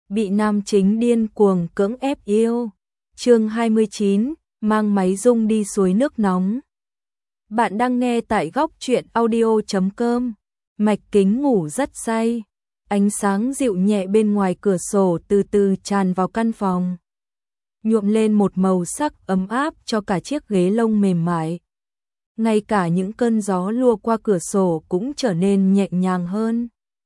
bị nam chính điên cuồng cưỡng ép yêu. Chương 29, mang máy rung đi suối nước nóng. Bạn đang nghe tại góc truyện audio.com. Mạch Kính ngủ rất say. Ánh sáng dịu nhẹ bên ngoài cửa sổ từ từ tràn vào căn phòng, nhuộm lên một màu sắc ấm áp cho cả chiếc ghế lông mềm mại. Ngay cả những cơn gió lùa qua cửa sổ cũng trở nên nhẹ nhàng hơn.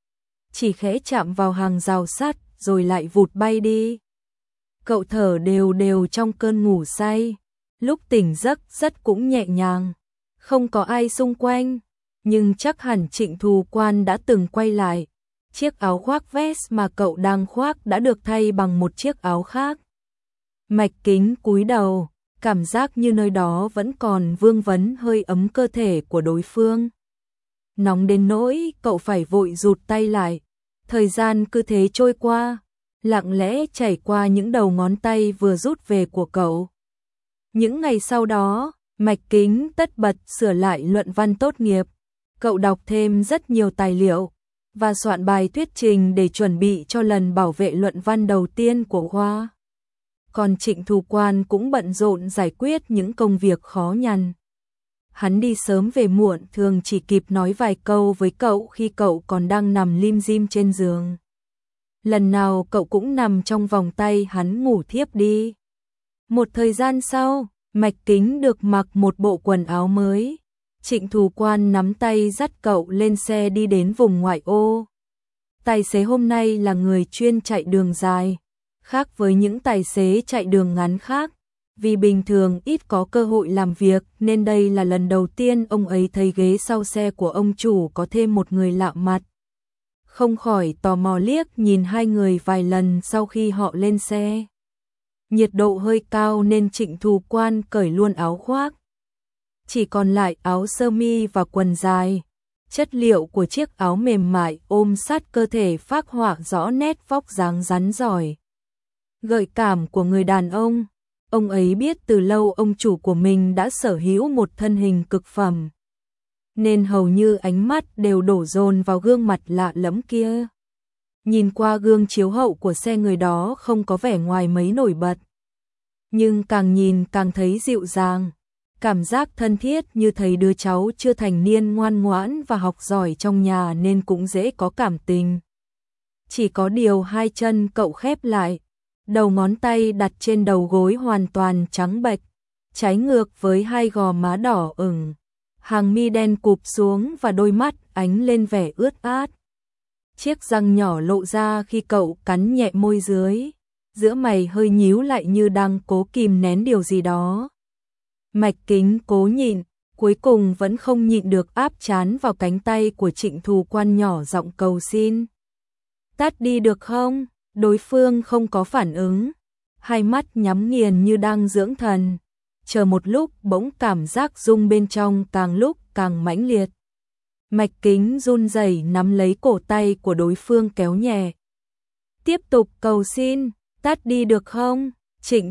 Chỉ khẽ chạm vào hàng rào sắt rồi lại vụt bay đi. Cậu thở đều đều trong cơn ngủ say. Lúc tỉnh giấc rất cũng nhẹ nhàng. Không có ai xung quanh, nhưng chắc hẳn Trịnh Thù Quan đã từng quay lại. Chiếc áo khoác vest mà cậu đang khoác đã được thay bằng một chiếc áo khác. Mạch Kính cúi đầu, cảm giác như nơi đó vẫn còn vương vấn hơi ấm cơ thể của đối phương. Nóng đến nỗi cậu phải vội rụt tay lại. Thời gian cứ thế trôi qua, lặng lẽ chảy qua những đầu ngón tay vừa rút về của cậu. Những ngày sau đó, Mạch Kính tất bật sửa lại luận văn tốt nghiệp. Cậu đọc thêm rất nhiều tài liệu và soạn bài thuyết trình để chuẩn bị cho lần bảo vệ luận văn đầu tiên của khoa. Còn Trịnh Thù Quan cũng bận rộn giải quyết những công việc khó nhằn. Hắn đi sớm về muộn, thường chỉ kịp nói vài câu với cậu khi cậu còn đang nằm lim dim trên giường. Lần nào cậu cũng nằm trong vòng tay hắn ngủ thiếp đi. Một thời gian sau, Mạch Kính được mặc một bộ quần áo mới. Trịnh Thù Quan nắm tay dắt cậu lên xe đi đến vùng ngoại ô. Tài xế hôm nay là người chuyên chạy đường dài, khác với những tài xế chạy đường ngắn khác. Vì bình thường ít có cơ hội làm việc nên đây là lần đầu tiên ông ấy thấy ghế sau xe của ông chủ có thêm một người lạ mặt. Không khỏi tò mò liếc nhìn hai người vài lần sau khi họ lên xe. Nhiệt độ hơi cao nên Trịnh Thù Quan cởi luôn áo khoác. Chỉ còn lại áo sơ mi và quần dài. Chất liệu của chiếc áo mềm mại ôm sát cơ thể phác họa rõ nét vóc dáng rắn rỏi, gợi cảm của người đàn ông. Ông ấy biết từ lâu ông chủ của mình đã sở hữu một thân hình cực phẩm, nên hầu như ánh mắt đều đổ dồn vào gương mặt lạ lẫm kia. Nhìn qua gương chiếu hậu của xe, người đó không có vẻ ngoài mấy nổi bật, nhưng càng nhìn càng thấy dịu dàng, cảm giác thân thiết như thấy đứa cháu chưa thành niên ngoan ngoãn và học giỏi trong nhà nên cũng dễ có cảm tình. Chỉ có điều hai chân cậu khép lại, đầu ngón tay đặt trên đầu gối hoàn toàn trắng bệch, trái ngược với hai gò má đỏ ửng, hàng mi đen cụp xuống và đôi mắt ánh lên vẻ ướt át. Chiếc răng nhỏ lộ ra khi cậu cắn nhẹ môi dưới, giữa mày hơi nhíu lại như đang cố kìm nén điều gì đó. Mạch Kính cố nhịn, cuối cùng vẫn không nhịn được áp trán vào cánh tay của Trịnh Thù Quan, nhỏ giọng cầu xin. Tắt đi được không? Đối phương không có phản ứng, hai mắt nhắm nghiền như đang dưỡng thần. Chờ một lúc bỗng cảm giác rung bên trong càng lúc càng mãnh liệt. Mạch Kính run rẩy nắm lấy cổ tay của đối phương kéo nhẹ. Tiếp tục cầu xin, tắt đi được không? Trịnh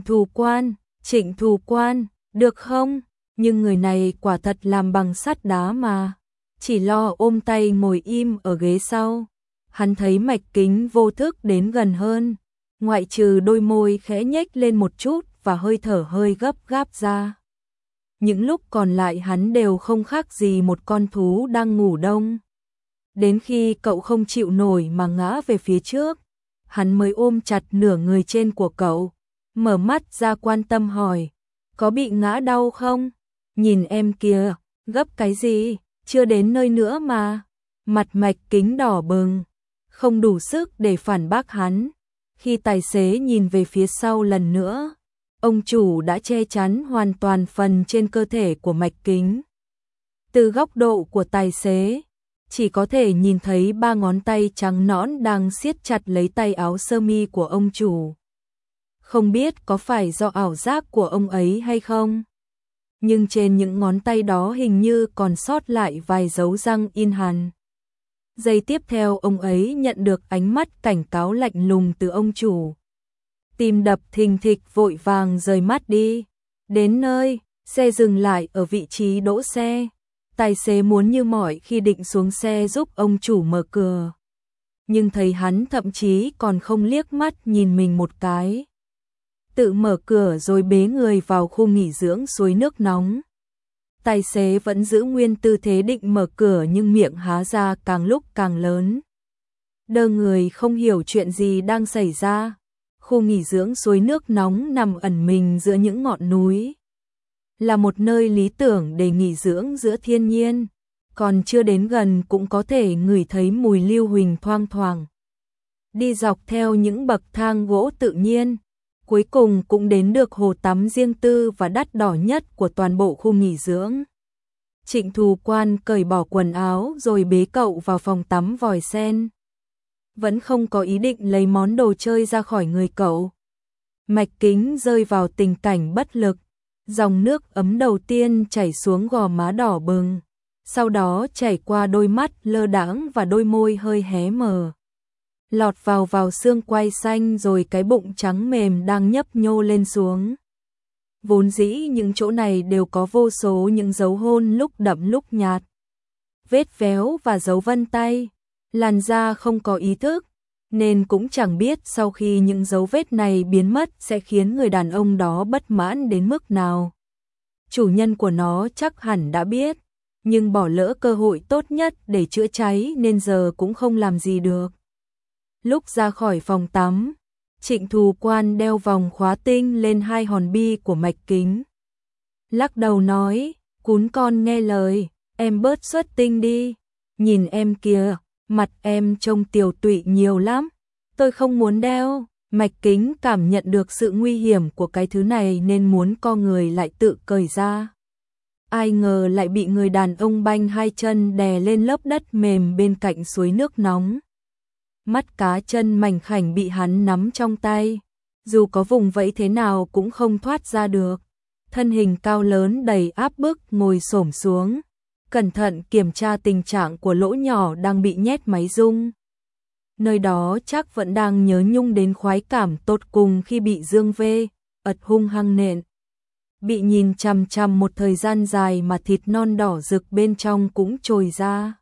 Thù Quan, được không? Nhưng người này quả thật làm bằng sắt đá mà, chỉ lo ôm tay ngồi im ở ghế sau. Hắn thấy Mạch Kính vô thức đến gần hơn, ngoại trừ đôi môi khẽ nhếch lên một chút và hơi thở hơi gấp gáp ra. Những lúc còn lại hắn đều không khác gì một con thú đang ngủ đông. Đến khi cậu không chịu nổi mà ngã về phía trước, hắn mới ôm chặt nửa người trên của cậu, mở mắt ra quan tâm hỏi, có bị ngã đau không? Nhìn em kìa, gấp cái gì, chưa đến nơi nữa mà. Mặt Mạch Kính đỏ bừng, không đủ sức để phản bác hắn. Khi tài xế nhìn về phía sau lần nữa, ông chủ đã che chắn hoàn toàn phần trên cơ thể của Mạch Kính. Từ góc độ của tài xế, chỉ có thể nhìn thấy ba ngón tay trắng nõn đang siết chặt lấy tay áo sơ mi của ông chủ. Không biết có phải do ảo giác của ông ấy hay không, nhưng trên những ngón tay đó hình như còn sót lại vài dấu răng in hằn. Giây tiếp theo ông ấy nhận được ánh mắt cảnh cáo lạnh lùng từ ông chủ. Tim đập thình thịch vội vàng rời mắt đi. Đến nơi, xe dừng lại ở vị trí đỗ xe. Tài xế muốn như mọi khi định xuống xe giúp ông chủ mở cửa. nhưng thấy hắn thậm chí còn không liếc mắt nhìn mình một cái. Tự mở cửa rồi bế người vào khu nghỉ dưỡng suối nước nóng. Tài xế vẫn giữ nguyên tư thế định mở cửa nhưng miệng há ra càng lúc càng lớn. Đơ người không hiểu chuyện gì đang xảy ra. Khu nghỉ dưỡng suối nước nóng nằm ẩn mình giữa những ngọn núi. Là một nơi lý tưởng để nghỉ dưỡng giữa thiên nhiên. Còn chưa đến gần cũng có thể ngửi thấy mùi lưu huỳnh thoang thoảng. Đi dọc theo những bậc thang gỗ tự nhiên, cuối cùng cũng đến được hồ tắm riêng tư và đắt đỏ nhất của toàn bộ khu nghỉ dưỡng. Trịnh Thù Quan cởi bỏ quần áo rồi bế cậu vào phòng tắm vòi sen. Vẫn không có ý định lấy món đồ chơi ra khỏi người cậu. Mạch Kính rơi vào tình cảnh bất lực. Dòng nước ấm đầu tiên chảy xuống gò má đỏ bừng, sau đó chảy qua đôi mắt lơ đãng và đôi môi hơi hé mở. Lọt vào xương quai xanh rồi cái bụng trắng mềm đang nhấp nhô lên xuống. Vốn dĩ những chỗ này đều có vô số những dấu hôn lúc đậm lúc nhạt. Vết véo và dấu vân tay. Làn da không có ý thức, nên cũng chẳng biết sau khi những dấu vết này biến mất sẽ khiến người đàn ông đó bất mãn đến mức nào. Chủ nhân của nó chắc hẳn đã biết, nhưng bỏ lỡ cơ hội tốt nhất để chữa cháy nên giờ cũng không làm gì được. Lúc ra khỏi phòng tắm, Trịnh Thù Quan đeo vòng khóa tinh lên hai hòn bi của Mạch Kính. Lắc đầu nói, cún con nghe lời, em bớt xuất tinh đi, nhìn em kìa. Mặt em trông tiều tụy nhiều lắm, tôi không muốn đeo. Mạch Kính cảm nhận được sự nguy hiểm của cái thứ này nên muốn co người lại tự cởi ra. Ai ngờ lại bị người đàn ông banh hai chân đè lên lớp đất mềm bên cạnh suối nước nóng. Mắt cá chân mảnh khảnh bị hắn nắm trong tay, dù có vùng vẫy thế nào cũng không thoát ra được. Thân hình cao lớn đầy áp bức ngồi xổm xuống, cẩn thận kiểm tra tình trạng của lỗ nhỏ đang bị nhét máy rung. Nơi đó chắc vẫn đang nhớ nhung đến khoái cảm tột cùng khi bị Dương V ật hung hăng nện. Bị nhìn chằm chằm một thời gian dài mà thịt non đỏ rực bên trong cũng trồi ra.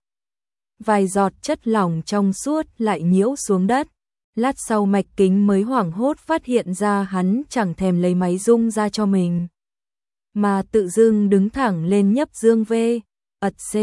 Vài giọt chất lỏng trong suốt lại nhiễu xuống đất. Lát sau Mạch Kính mới hoảng hốt phát hiện ra hắn chẳng thèm lấy máy rung ra cho mình, mà tự dưng đứng thẳng lên nhấp Dương V ật C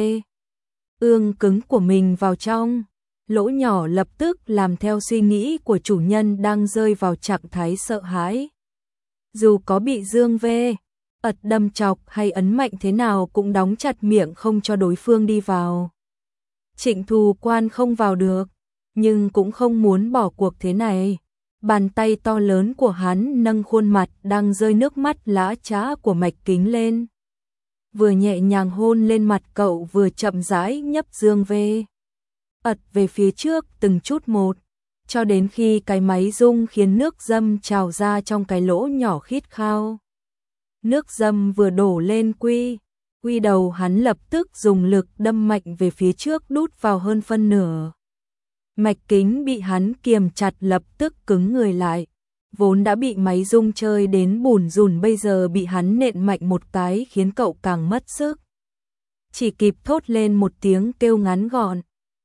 ương cứng của mình vào trong. Lỗ nhỏ lập tức làm theo suy nghĩ của chủ nhân đang rơi vào trạng thái sợ hãi. Dù có bị Dương V ật đâm chọc hay ấn mạnh thế nào cũng đóng chặt miệng không cho đối phương đi vào. Trịnh Thù Quan không vào được, nhưng cũng không muốn bỏ cuộc thế này. Bàn tay to lớn của hắn nâng khuôn mặt đang rơi nước mắt lã chã của Mạch Kính lên. Vừa nhẹ nhàng hôn lên mặt cậu vừa chậm rãi nhấp Dương V ật về phía trước từng chút một, cho đến khi cái máy rung khiến nước dâm trào ra trong cái lỗ nhỏ khít khao. Nước dâm vừa đổ lên quy đầu hắn lập tức dùng lực đâm mạnh về phía trước đút vào hơn phân nửa. Mạch Kính bị hắn kiềm chặt lập tức cứng người lại. Vốn đã bị máy rung chơi đến bùn rùn bây giờ bị hắn nện mạnh một cái khiến cậu càng mất sức. Chỉ kịp thốt lên một tiếng kêu ngắn gọn.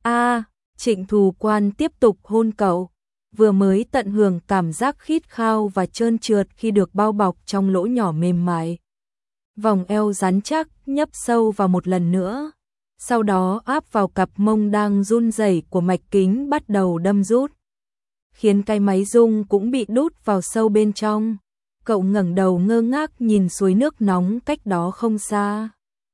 Trịnh Thù Quan tiếp tục hôn cậu. Vừa mới tận hưởng cảm giác khít khao và trơn trượt khi được bao bọc trong lỗ nhỏ mềm mại. Vòng eo rắn chắc nhấp sâu vào một lần nữa. Sau đó áp vào cặp mông đang run rẩy của Mạch Kính bắt đầu đâm rút, khiến cái máy rung cũng bị đút vào sâu bên trong. Cậu ngẩng đầu ngơ ngác nhìn suối nước nóng cách đó không xa.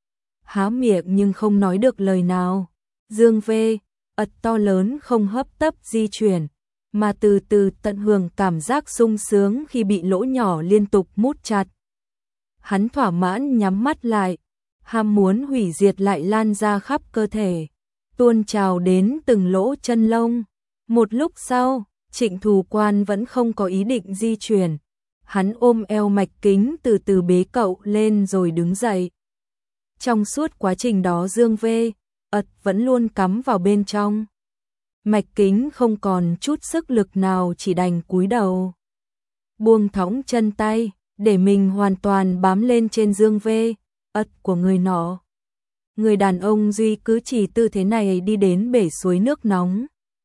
Há miệng nhưng không nói được lời nào. Dương V ật to lớn không hấp tấp di chuyển, mà từ từ tận hưởng cảm giác sung sướng khi bị lỗ nhỏ liên tục mút chặt. Hắn thỏa mãn nhắm mắt lại, ham muốn hủy diệt lại lan ra khắp cơ thể, tuôn trào đến từng lỗ chân lông. Một lúc sau, Trịnh Thù Quan vẫn không có ý định di chuyển. Hắn ôm eo Mạch Kính từ từ bế cậu lên rồi đứng dậy. Trong suốt quá trình đó Dương V ật vẫn luôn cắm vào bên trong. Mạch Kính không còn chút sức lực nào, chỉ đành cúi đầu, buông thõng chân tay để mình hoàn toàn bám lên trên Dương V ật của người nọ. Người đàn ông duy cứ chỉ tư thế này đi đến bể suối nước nóng.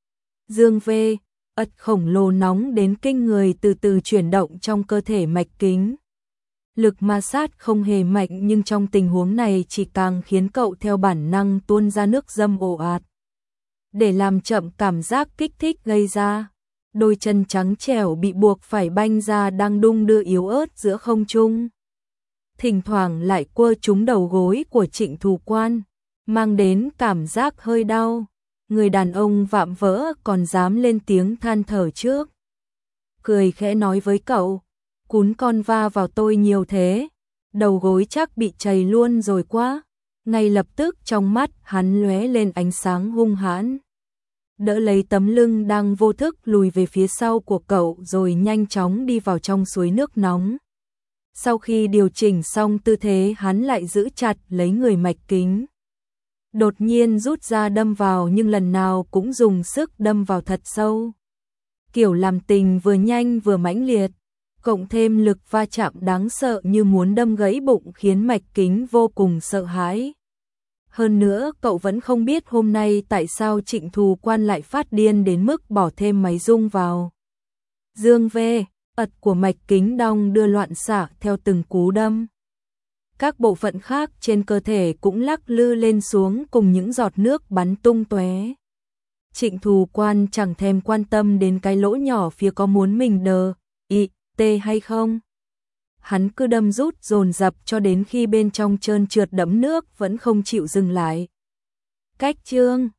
Dương V, ật khổng lồ nóng đến kinh người từ từ chuyển động trong cơ thể mạch kính. Lực ma sát không hề mạnh nhưng trong tình huống này chỉ càng khiến cậu theo bản năng tuôn ra nước dâm ồ ạt. Để làm chậm cảm giác kích thích gây ra, đôi chân trắng trẻo bị buộc phải banh ra đang đung đưa yếu ớt giữa không trung. Thỉnh thoảng lại quơ trúng đầu gối của Trịnh Thù Quan, mang đến cảm giác hơi đau. Người đàn ông vạm vỡ còn dám lên tiếng than thở trước. Cười khẽ nói với cậu, cún con va vào tôi nhiều thế, đầu gối chắc bị chày luôn rồi quá. Ngay lập tức trong mắt hắn lóe lên ánh sáng hung hãn. Đỡ lấy tấm lưng đang vô thức lùi về phía sau của cậu rồi nhanh chóng đi vào trong suối nước nóng. Sau khi điều chỉnh xong tư thế hắn lại giữ chặt lấy người mạch kính. Đột nhiên rút ra đâm vào nhưng lần nào cũng dùng sức đâm vào thật sâu. Kiểu làm tình vừa nhanh vừa mãnh liệt, cộng thêm lực va chạm đáng sợ như muốn đâm gãy bụng khiến mạch kính vô cùng sợ hãi. Hơn nữa cậu vẫn không biết hôm nay tại sao Trịnh Thù Quan lại phát điên đến mức bỏ thêm máy rung vào. Dương V, ật của mạch kính đong đưa loạn xạ theo từng cú đâm. Các bộ phận khác trên cơ thể cũng lắc lư lên xuống cùng những giọt nước bắn tung tóe. Trịnh Thù Quan chẳng thèm quan tâm đến cái lỗ nhỏ phía có muốn mình đờ, tê hay không. Hắn cứ đâm rút dồn dập cho đến khi bên trong trơn trượt đẫm nước vẫn không chịu dừng lại. Cách chương